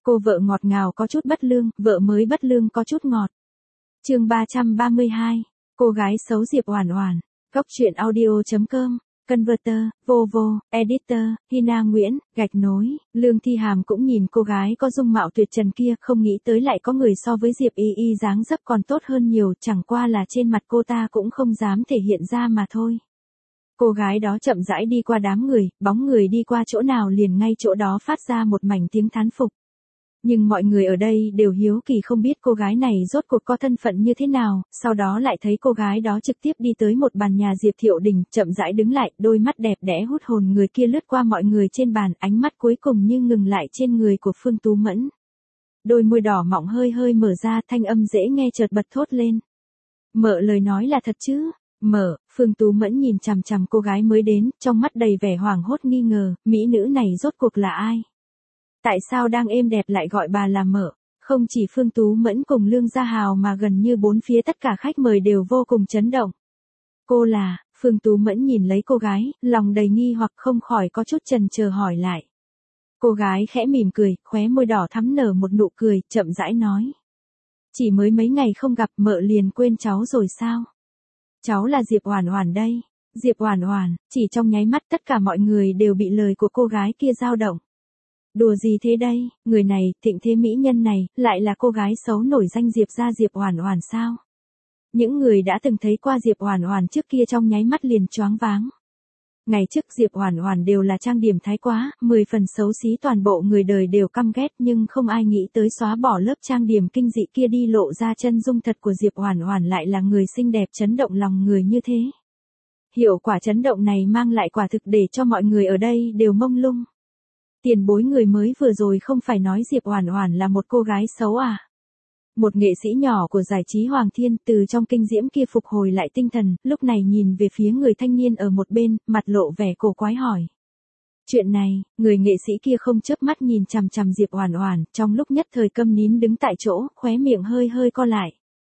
Cô vợ ngọt ngào có chút bất lương, vợ mới bất lương có chút ngọt. Chương 332. Cô gái xấu Diệp Oản Oản. Cốc truyện audio.com. Converter, Vovo, Editor, Hina Nguyễn, gạch nối. Lương Thi Hàm cũng nhìn cô gái có dung mạo tuyệt trần kia, không nghĩ tới lại có người so với Diệp Y Y dáng dấp còn tốt hơn nhiều, chẳng qua là trên mặt cô ta cũng không dám thể hiện ra mà thôi. Cô gái đó chậm rãi đi qua đám người, bóng người đi qua chỗ nào liền ngay chỗ đó phát ra một mảnh tiếng thán phục. Nhưng mọi người ở đây đều hiếu kỳ không biết cô gái này rốt cuộc có thân phận như thế nào, sau đó lại thấy cô gái đó trực tiếp đi tới một bàn nhà Diệp Thiệu Đình, chậm rãi đứng lại, đôi mắt đẹp đẽ hút hồn người kia lướt qua mọi người trên bàn, ánh mắt cuối cùng như ngừng lại trên người của Phương Tú Mẫn. Đôi môi đỏ mọng hơi hơi mở ra, thanh âm dễ nghe chợt bật thốt lên. Mợ lời nói là thật chứ? Mợ, Phương Tú Mẫn nhìn chằm chằm cô gái mới đến, trong mắt đầy vẻ hoảng hốt nghi ngờ, mỹ nữ này rốt cuộc là ai? Tại sao đang êm đẹp lại gọi bà là mợ? Không chỉ Phương Tú Mẫn cùng Lương Gia Hào mà gần như bốn phía tất cả khách mời đều vô cùng chấn động. Cô là, Phương Tú Mẫn nhìn lấy cô gái, lòng đầy nghi hoặc không khỏi có chút chần chờ hỏi lại. Cô gái khẽ mỉm cười, khóe môi đỏ thắm nở một nụ cười, chậm rãi nói. Chỉ mới mấy ngày không gặp mợ liền quên cháu rồi sao? Cháu là Diệp Oản Oản đây. Diệp Oản Oản, chỉ trong nháy mắt tất cả mọi người đều bị lời của cô gái kia dao động. Đùa gì thế đây, người này, thịnh thế mỹ nhân này, lại là cô gái xấu nổi danh Diệp gia Diệp Oản Oản sao? Những người đã từng thấy qua Diệp Oản Oản trước kia trong nháy mắt liền choáng váng. Ngày trước Diệp Oản Oản đều là trang điểm thái quá, 10 phần xấu xí toàn bộ người đời đều căm ghét nhưng không ai nghĩ tới xóa bỏ lớp trang điểm kinh dị kia đi lộ ra chân dung thật của Diệp Oản Oản lại là người xinh đẹp chấn động lòng người như thế. Hiệu quả chấn động này mang lại quả thực để cho mọi người ở đây đều mông lung. Tiền bối người mới vừa rồi không phải nói Diệp Oản Oản là một cô gái xấu à? Một nghệ sĩ nhỏ của giải trí Hoàng Thiên từ trong kinh diễm kia phục hồi lại tinh thần, lúc này nhìn về phía người thanh niên ở một bên, mặt lộ vẻ cổ quái hỏi. Chuyện này, người nghệ sĩ kia không chớp mắt nhìn chằm chằm Diệp Oản Oản, trong lúc nhất thời câm nín đứng tại chỗ, khóe miệng hơi hơi co lại.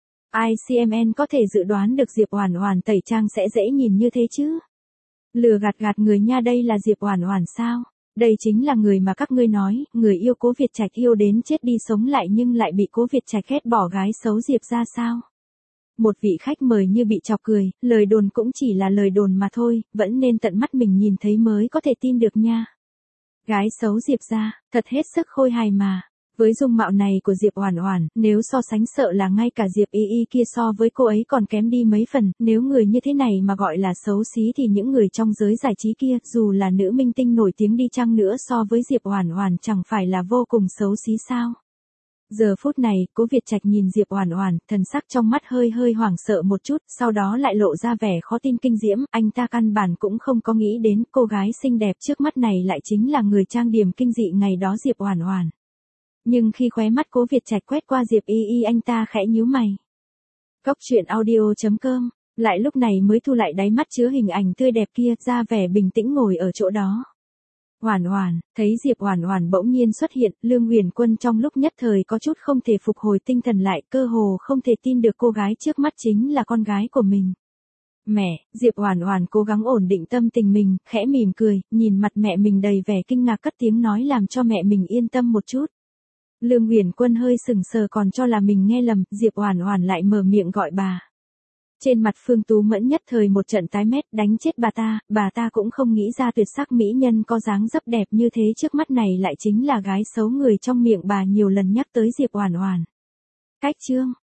ICMN có thể dự đoán được Diệp Oản Oản tẩy trang sẽ dễ nhìn như thế chứ? Lừa gạt người nha, đây là Diệp Oản Oản sao? Đây chính là người mà các ngươi nói, người yêu Cố Việt Trạch yêu đến chết đi sống lại nhưng lại bị Cố Việt Trạch ghét bỏ gái xấu Diệp gia sao? Một vị khách mời như bị chọc cười, lời đồn cũng chỉ là lời đồn mà thôi, vẫn nên tận mắt mình nhìn thấy mới có thể tin được nha. Gái xấu Diệp gia, thật hết sức khôi hài mà. Với dung mạo này của Diệp Oản Oản, nếu so sánh sợ là ngay cả Diệp Y Y kia so với cô ấy còn kém đi mấy phần, nếu người như thế này mà gọi là xấu xí thì những người trong giới giải trí kia, dù là nữ minh tinh nổi tiếng đi chăng nữa so với Diệp Oản Oản chẳng phải là vô cùng xấu xí sao? Giờ phút này, Cố Việt Trạch nhìn Diệp Oản Oản, thần sắc trong mắt hơi hơi hoảng sợ một chút, sau đó lại lộ ra vẻ khó tin kinh diễm, anh ta căn bản cũng không có nghĩ đến cô gái xinh đẹp trước mắt này lại chính là người trang điểm kinh dị ngày đó Diệp Oản Oản. Nhưng khi khóe mắt Cố Việt Trạch quét qua Diệp Y Y anh ta khẽ nhíu mày. Cốc truyện audio.com, lại lúc này mới thu lại đáy mắt chứa hình ảnh tươi đẹp kia, ra vẻ bình tĩnh ngồi ở chỗ đó. Oản Oản, thấy Diệp Oản Oản bỗng nhiên xuất hiện, Lương Uyển Quân trong lúc nhất thời có chút không thể phục hồi tinh thần lại, cơ hồ không thể tin được cô gái trước mắt chính là con gái của mình. Mẹ, Diệp Oản Oản cố gắng ổn định tâm tình mình, khẽ mỉm cười, nhìn mặt mẹ mình đầy vẻ kinh ngạc cất tiếng nói làm cho mẹ mình yên tâm một chút. Lương Uyển Quân hơi sững sờ còn cho là mình nghe lầm, Diệp Oản Oản lại mở miệng gọi bà. Trên mặt Phương Tú Mẫn nhất thời một trận tái mét, đánh chết bà ta cũng không nghĩ ra tuyệt sắc mỹ nhân có dáng dấp đẹp như thế trước mắt này lại chính là gái xấu người trong miệng bà nhiều lần nhắc tới Diệp Oản Oản. Cách chương,